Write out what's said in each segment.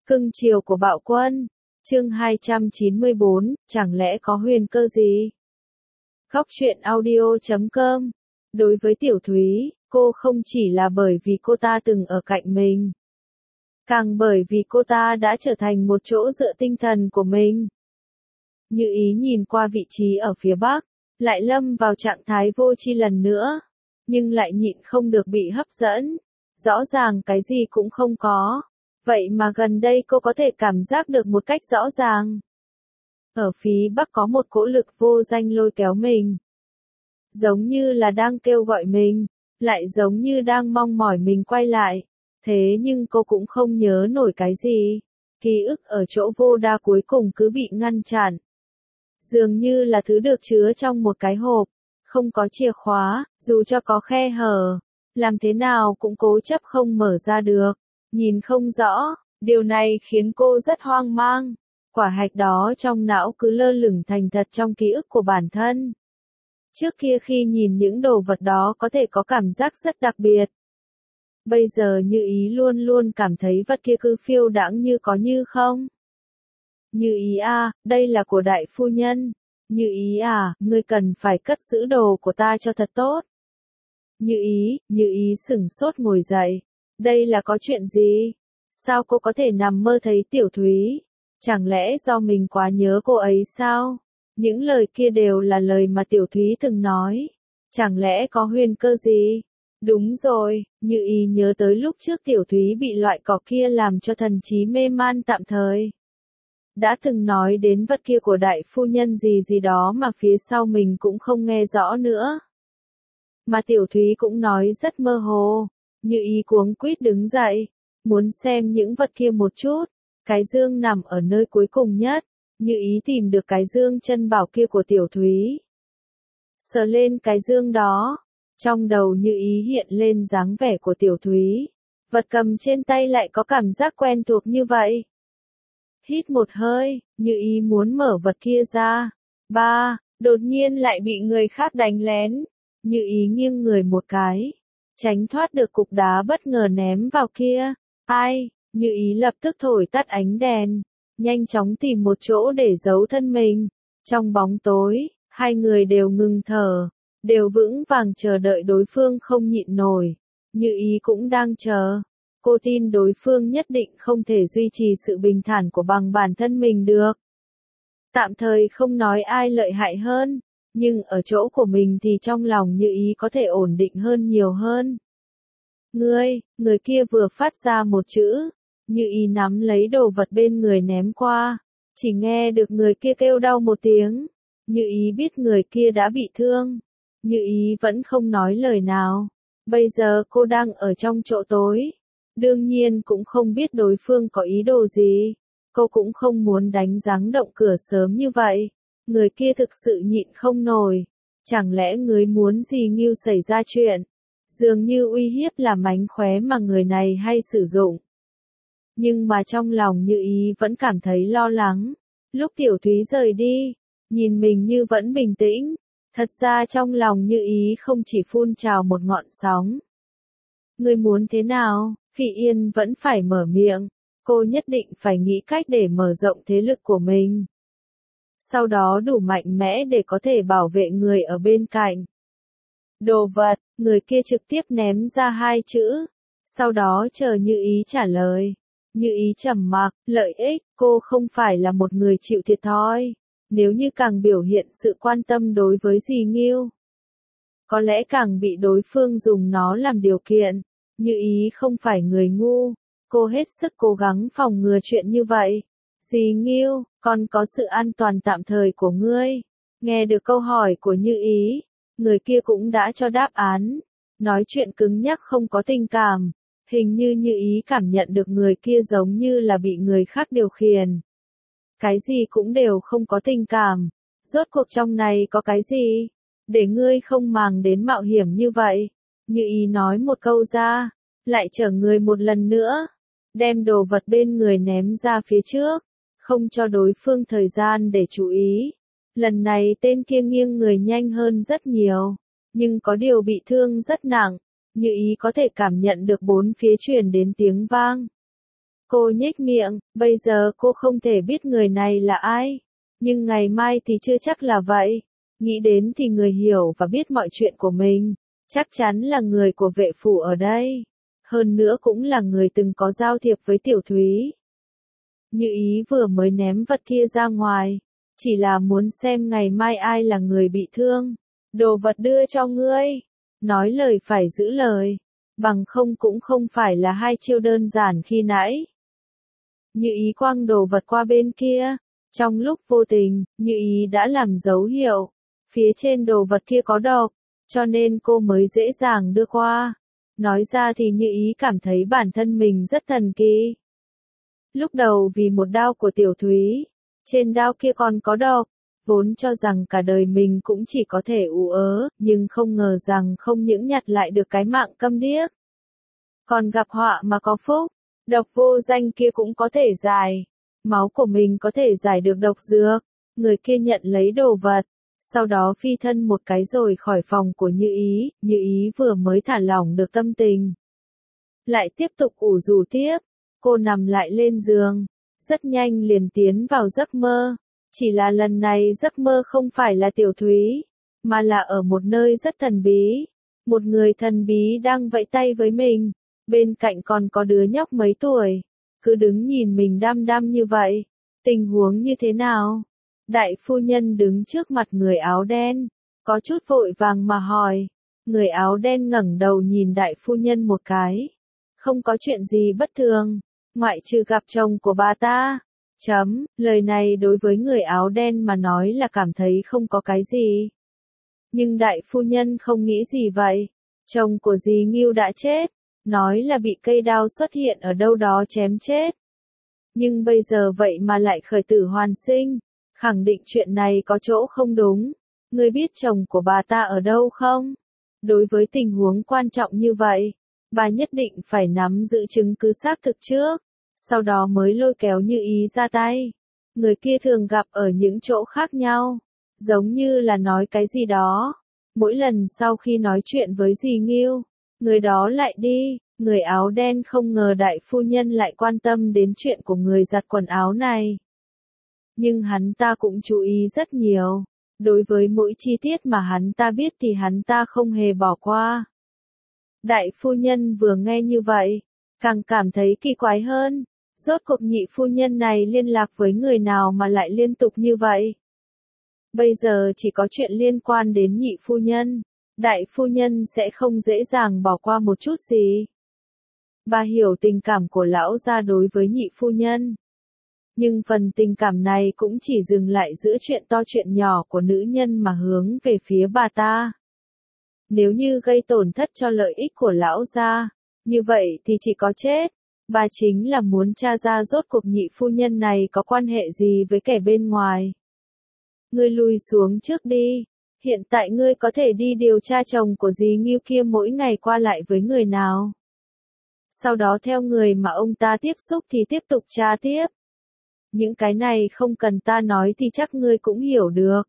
Cưng chiều của Bạo Quân. Chương 294, chẳng lẽ có huyền cơ gì? Góc truyện audio.com. Đối với Tiểu Thúy, cô không chỉ là bởi vì cô ta từng ở cạnh mình, càng bởi vì cô ta đã trở thành một chỗ dựa tinh thần của mình. Như Ý nhìn qua vị trí ở phía bắc, lại lâm vào trạng thái vô tri lần nữa, nhưng lại nhịn không được bị hấp dẫn. Rõ ràng cái gì cũng không có, vậy mà gần đây cô có thể cảm giác được một cách rõ ràng. Ở phía bắc có một cỗ lực vô danh lôi kéo mình, giống như là đang kêu gọi mình, lại giống như đang mong mỏi mình quay lại. Thế nhưng cô cũng không nhớ nổi cái gì. Ký ức ở chỗ vô đa cuối cùng cứ bị ngăn chặn. Dường như là thứ được chứa trong một cái hộp, không có chìa khóa, dù cho có khe hở, làm thế nào cũng cố chấp không mở ra được. Nhìn không rõ, điều này khiến cô rất hoang mang. Quả hạch đó trong não cứ lơ lửng thành thật trong ký ức của bản thân. Trước kia khi nhìn những đồ vật đó có thể có cảm giác rất đặc biệt. Bây giờ Như Ý luôn luôn cảm thấy vật kia cứ phiêu đãng như có như không. Như Ý à, đây là của đại phu nhân. Như Ý à, ngươi cần phải cất giữ đồ của ta cho thật tốt. Như Ý sửng sốt ngồi dậy. Đây là có chuyện gì? Sao cô có thể nằm mơ thấy Tiểu Thúy? Chẳng lẽ do mình quá nhớ cô ấy sao? Những lời kia đều là lời mà Tiểu Thúy từng nói. Chẳng lẽ có huyền cơ gì? Đúng rồi, Như Ý nhớ tới lúc trước Tiểu Thúy bị loại cỏ kia làm cho thần trí mê man tạm thời. Đã từng nói đến vật kia của đại phu nhân gì gì đó mà phía sau mình cũng không nghe rõ nữa. Mà Tiểu Thúy cũng nói rất mơ hồ. Như Ý cuống quýt đứng dậy, muốn xem những vật kia một chút. Cái dương nằm ở nơi cuối cùng nhất. Như Ý tìm được cái dương chân bảo kia của Tiểu Thúy. Sờ lên cái dương đó, trong đầu Như Ý hiện lên dáng vẻ của Tiểu Thúy. Vật cầm trên tay lại có cảm giác quen thuộc như vậy. Hít một hơi, Như Ý muốn mở vật kia ra. Đột nhiên lại bị người khác đánh lén. Như Ý nghiêng người một cái, tránh thoát được cục đá bất ngờ ném vào kia. Ai? Như Ý lập tức thổi tắt ánh đèn, nhanh chóng tìm một chỗ để giấu thân mình. Trong bóng tối, hai người đều ngừng thở, đều vững vàng chờ đợi đối phương không nhịn nổi. Như Ý cũng đang chờ. Cô tin đối phương nhất định không thể duy trì sự bình thản của bằng bản thân mình được. Tạm thời không nói ai lợi hại hơn, nhưng ở chỗ của mình thì trong lòng Như Ý có thể ổn định hơn nhiều hơn. Người kia vừa phát ra một chữ. Như Ý nắm lấy đồ vật bên người ném qua. Chỉ nghe được người kia kêu đau một tiếng. Như Ý biết người kia đã bị thương. Như Ý vẫn không nói lời nào. Bây giờ cô đang ở trong chỗ tối. Đương nhiên cũng không biết đối phương có ý đồ gì. Cô cũng không muốn đánh giáng động cửa sớm như vậy. Người kia thực sự nhịn không nổi. Chẳng lẽ người muốn gì Nghiêu xảy ra chuyện? Dường như uy hiếp là mánh khóe mà người này hay sử dụng. Nhưng mà trong lòng Như Ý vẫn cảm thấy lo lắng. Lúc Tiểu Thúy rời đi, nhìn mình như vẫn bình tĩnh. Thật ra trong lòng Như Ý không chỉ phun trào một ngọn sóng. Người muốn thế nào? Phỉ Yên vẫn phải mở miệng. Cô nhất định phải nghĩ cách để mở rộng thế lực của mình. Sau đó đủ mạnh mẽ để có thể bảo vệ người ở bên cạnh. Đồ vật, người kia trực tiếp ném ra hai chữ. Sau đó chờ Như Ý trả lời. Như Ý trầm mặc, lợi ích, cô không phải là một người chịu thiệt thòi. Nếu như càng biểu hiện sự quan tâm đối với dì Nghiêu, có lẽ càng bị đối phương dùng nó làm điều kiện. Như Ý không phải người ngu, cô hết sức cố gắng phòng ngừa chuyện như vậy. Dì Nghiêu, con có sự an toàn tạm thời của ngươi. Nghe được câu hỏi của Như Ý, người kia cũng đã cho đáp án. Nói chuyện cứng nhắc không có tình cảm. Hình như Như Ý cảm nhận được người kia giống như là bị người khác điều khiển. Cái gì cũng đều không có tình cảm. Rốt cuộc trong này có cái gì? Để ngươi không màng đến mạo hiểm như vậy. Như Ý nói một câu ra, lại chở người một lần nữa. Đem đồ vật bên người ném ra phía trước. Không cho đối phương thời gian để chú ý. Lần này tên kia nghiêng người nhanh hơn rất nhiều. Nhưng có điều bị thương rất nặng. Như Ý có thể cảm nhận được bốn phía truyền đến tiếng vang. Cô nhếch miệng, bây giờ cô không thể biết người này là ai. Nhưng ngày mai thì chưa chắc là vậy. Nghĩ đến thì người hiểu và biết mọi chuyện của mình, chắc chắn là người của vệ phủ ở đây. Hơn nữa cũng là người từng có giao thiệp với Tiểu Thúy. Như ý vừa mới ném vật kia ra ngoài, chỉ là muốn xem ngày mai ai là người bị thương. Đồ vật đưa cho ngươi. Nói lời phải giữ lời. Bằng không cũng không phải là hai chiêu đơn giản khi nãy. Như ý quăng đồ vật qua bên kia. Trong lúc vô tình, Như ý đã làm dấu hiệu. Phía trên đồ vật kia có độc, cho nên cô mới dễ dàng đưa qua. Nói ra thì Như ý cảm thấy bản thân mình rất thần kỳ. Lúc đầu vì một đao của Tiểu Thúy, trên đao kia còn có độc, vốn cho rằng cả đời mình cũng chỉ có thể ú ớ, nhưng không ngờ rằng không những nhặt lại được cái mạng câm điếc. Còn gặp họa mà có phúc, độc vô danh kia cũng có thể giải. Máu của mình có thể giải được độc dược. Người kia nhận lấy đồ vật, sau đó phi thân một cái rồi khỏi phòng của Như ý vừa mới thả lỏng được tâm tình. Lại tiếp tục ủ rũ tiếp, cô nằm lại lên giường, rất nhanh liền tiến vào giấc mơ. Chỉ là lần này giấc mơ không phải là Tiểu Thúy, mà là ở một nơi rất thần bí. Một người thần bí đang vẫy tay với mình, bên cạnh còn có đứa nhóc mấy tuổi, cứ đứng nhìn mình đăm đăm như vậy. Tình huống như thế nào? Đại phu nhân đứng trước mặt người áo đen, có chút vội vàng mà hỏi. Người áo đen ngẩng đầu nhìn đại phu nhân một cái. Không có chuyện gì bất thường, ngoại trừ gặp chồng của bà ta. Lời này đối với người áo đen mà nói là cảm thấy không có cái gì. Nhưng đại phu nhân không nghĩ gì vậy. Chồng của dì Ngưu đã chết, nói là bị cây đao xuất hiện ở đâu đó chém chết. Nhưng bây giờ vậy mà lại khởi tử hoàn sinh, khẳng định chuyện này có chỗ không đúng. Ngươi biết chồng của bà ta ở đâu không? Đối với tình huống quan trọng như vậy, bà nhất định phải nắm giữ chứng cứ xác thực trước, sau đó mới lôi kéo Như ý ra tay. Người kia thường gặp ở những chỗ khác nhau, giống như là nói cái gì đó. Mỗi lần sau khi nói chuyện với dì Ngưu, người đó lại đi. Người áo đen không ngờ đại phu nhân lại quan tâm đến chuyện của người giặt quần áo này. Nhưng hắn ta cũng chú ý rất nhiều. Đối với mỗi chi tiết mà hắn ta biết thì hắn ta không hề bỏ qua. Đại phu nhân vừa nghe như vậy, càng cảm thấy kỳ quái hơn. Rốt cuộc nhị phu nhân này liên lạc với người nào mà lại liên tục như vậy? Bây giờ chỉ có chuyện liên quan đến nhị phu nhân, đại phu nhân sẽ không dễ dàng bỏ qua một chút gì. Bà hiểu tình cảm của lão gia đối với nhị phu nhân. Nhưng phần tình cảm này cũng chỉ dừng lại giữa chuyện to chuyện nhỏ của nữ nhân mà hướng về phía bà ta. Nếu như gây tổn thất cho lợi ích của lão gia, như vậy thì chỉ có chết. Bà chính là muốn tra ra rốt cuộc nhị phu nhân này có quan hệ gì với kẻ bên ngoài. Ngươi lùi xuống trước đi. Hiện tại ngươi có thể đi điều tra chồng của dì Ngưu kia mỗi ngày qua lại với người nào. Sau đó theo người mà ông ta tiếp xúc thì tiếp tục tra tiếp. Những cái này không cần ta nói thì chắc ngươi cũng hiểu được.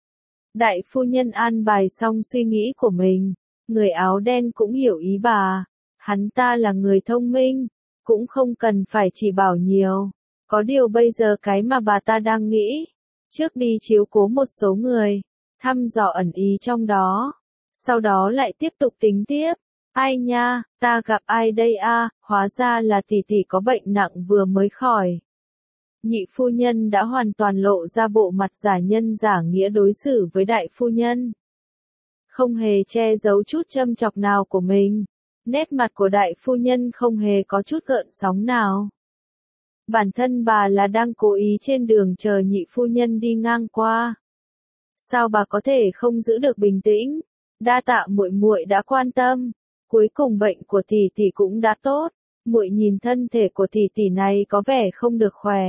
Đại phu nhân an bài xong suy nghĩ của mình, người áo đen cũng hiểu ý bà. Hắn ta là người thông minh, cũng không cần phải chỉ bảo nhiều. Có điều bây giờ cái mà bà ta đang nghĩ, trước đi chiếu cố một số người, thăm dò ẩn ý trong đó, sau đó lại tiếp tục tính tiếp. Ai nha, ta gặp ai đây a? Hóa ra là tỷ tỷ có bệnh nặng vừa mới khỏi. Nhị phu nhân đã hoàn toàn lộ ra bộ mặt giả nhân giả nghĩa đối xử với đại phu nhân. Không hề che giấu chút châm chọc nào của mình. Nét mặt của đại phu nhân không hề có chút gợn sóng nào. Bản thân bà là đang cố ý trên đường chờ nhị phu nhân đi ngang qua. Sao bà có thể không giữ được bình tĩnh? Đa tạ muội muội đã quan tâm. Cuối cùng bệnh của tỷ tỷ cũng đã tốt. Muội nhìn thân thể của tỷ tỷ này có vẻ không được khỏe.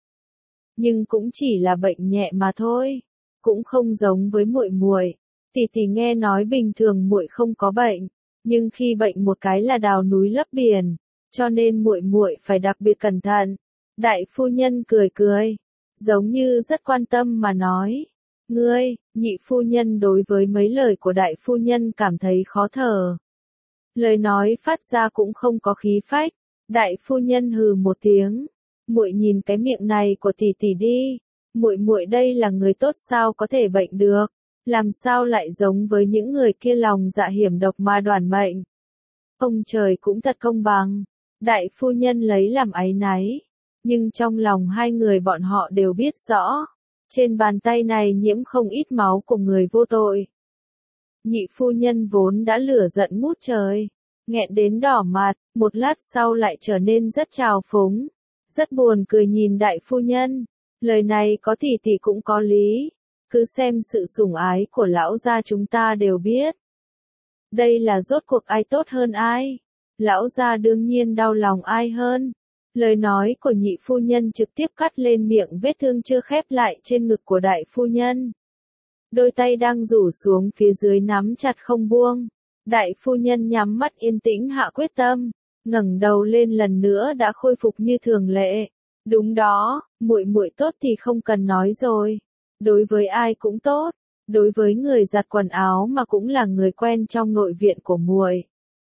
Nhưng cũng chỉ là bệnh nhẹ mà thôi. Cũng không giống với muội muội. Tỷ tỷ nghe nói bình thường muội không có bệnh, nhưng khi bệnh một cái là đào núi lấp biển, cho nên muội muội phải đặc biệt cẩn thận. Đại phu nhân cười cười, giống như rất quan tâm mà nói. Ngươi, nhị phu nhân đối với mấy lời của đại phu nhân cảm thấy khó thở. Lời nói phát ra cũng không có khí phách, Đại phu nhân hừ một tiếng, muội nhìn cái miệng này của tỷ tỷ đi, muội đây là người tốt sao có thể bệnh được, làm sao lại giống với những người kia lòng dạ hiểm độc mà đoản mệnh. Ông trời cũng thật công bằng, đại phu nhân lấy làm áy náy, nhưng trong lòng hai người bọn họ đều biết rõ, trên bàn tay này nhiễm không ít máu của người vô tội. Nhị phu nhân vốn đã lửa giận ngút trời, nghẹn đến đỏ mặt, một lát sau lại trở nên rất trào phúng, rất buồn cười nhìn đại phu nhân, lời này có tỷ tỷ cũng có lý, cứ xem sự sủng ái của lão gia chúng ta đều biết. Đây là rốt cuộc ai tốt hơn ai? Lão gia đương nhiên đau lòng ai hơn. Lời nói của nhị phu nhân trực tiếp cắt lên miệng vết thương chưa khép lại trên ngực của đại phu nhân. Đôi tay đang rủ xuống phía dưới nắm chặt không buông. Đại phu nhân nhắm mắt yên tĩnh hạ quyết tâm, ngẩng đầu lên lần nữa đã khôi phục như thường lệ. Đúng đó, muội tốt thì không cần nói rồi. Đối với ai cũng tốt, đối với người giặt quần áo mà cũng là người quen trong nội viện của muội.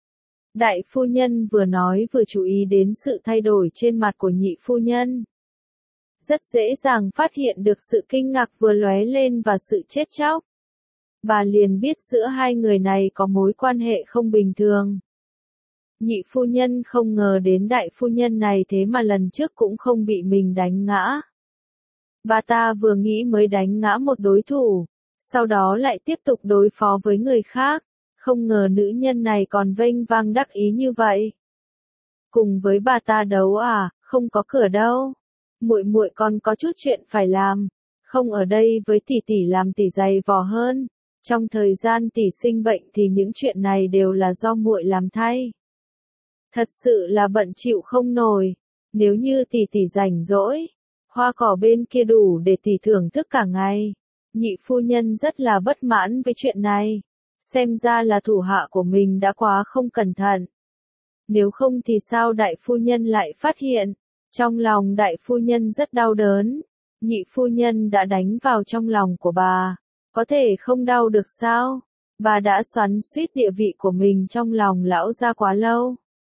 Đại phu nhân vừa nói vừa chú ý đến sự thay đổi trên mặt của nhị phu nhân. Rất dễ dàng phát hiện được sự kinh ngạc vừa lóe lên và sự chết chóc. Bà liền biết giữa hai người này có mối quan hệ không bình thường. Nhị phu nhân không ngờ đến đại phu nhân này thế mà lần trước cũng không bị mình đánh ngã. Bà ta vừa nghĩ mới đánh ngã một đối thủ, sau đó lại tiếp tục đối phó với người khác, không ngờ nữ nhân này còn vênh vang đắc ý như vậy. Cùng với bà ta đấu à, không có cửa đâu. Muội còn có chút chuyện phải làm, không ở đây với tỷ tỷ làm tỷ dày vò hơn. Trong thời gian tỷ sinh bệnh thì những chuyện này đều là do muội làm thay. Thật sự là bận chịu không nổi, nếu như tỷ tỷ rảnh rỗi, hoa cỏ bên kia đủ để tỷ thưởng thức cả ngày. Nhị phu nhân rất là bất mãn với chuyện này, xem ra là thủ hạ của mình đã quá không cẩn thận. Nếu không thì sao đại phu nhân lại phát hiện, trong lòng đại phu nhân rất đau đớn, nhị phu nhân đã đánh vào trong lòng của bà, có thể không đau được sao, bà đã xoắn xuýt địa vị của mình trong lòng lão gia quá lâu.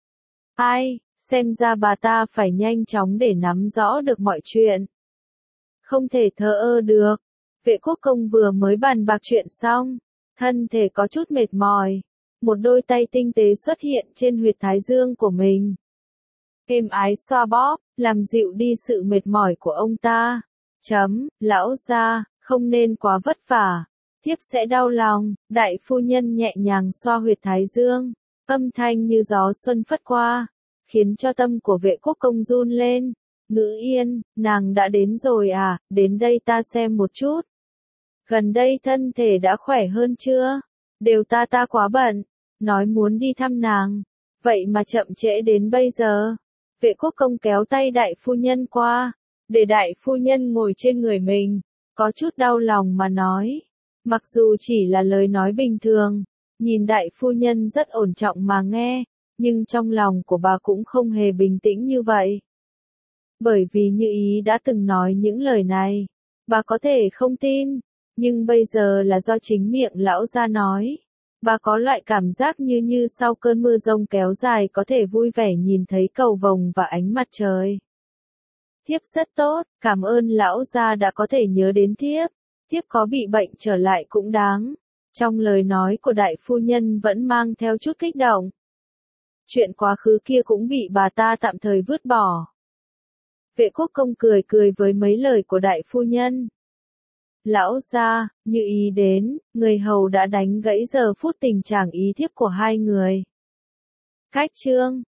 Ai, xem ra bà ta phải nhanh chóng để nắm rõ được mọi chuyện. Không thể thờ ơ được, Vệ Quốc Công vừa mới bàn bạc chuyện xong, thân thể có chút mệt mỏi, một đôi tay tinh tế xuất hiện trên huyệt thái dương của mình. Êm ái xoa bóp, làm dịu đi sự mệt mỏi của ông ta. Lão gia, không nên quá vất vả, thiếp sẽ đau lòng. Đại phu nhân nhẹ nhàng xoa huyệt thái dương, âm thanh như gió xuân phất qua, khiến cho tâm của Vệ Quốc Công run lên. Ngữ Yên, nàng đã đến rồi à, đến đây ta xem một chút. Gần đây thân thể đã khỏe hơn chưa? Đều ta quá bận, nói muốn đi thăm nàng, vậy mà chậm trễ đến bây giờ. Vệ Quốc Công kéo tay đại phu nhân qua, để đại phu nhân ngồi trên người mình, có chút đau lòng mà nói. Mặc dù chỉ là lời nói bình thường, nhìn đại phu nhân rất ổn trọng mà nghe, nhưng trong lòng của bà cũng không hề bình tĩnh như vậy. Bởi vì Như Ý đã từng nói những lời này, bà có thể không tin, nhưng bây giờ là do chính miệng lão gia nói. Bà có loại cảm giác như sau cơn mưa rông kéo dài có thể vui vẻ nhìn thấy cầu vồng và ánh mặt trời. Thiếp rất tốt, cảm ơn lão gia đã có thể nhớ đến thiếp. Thiếp có bị bệnh trở lại cũng đáng. Trong lời nói của đại phu nhân vẫn mang theo chút kích động. Chuyện quá khứ kia cũng bị bà ta tạm thời vứt bỏ. Vệ Quốc Công cười với mấy lời của đại phu nhân. Lão gia, Như Ý đến, người hầu đã đánh gãy giờ phút tình trạng ý thiếp của hai người. Cách chương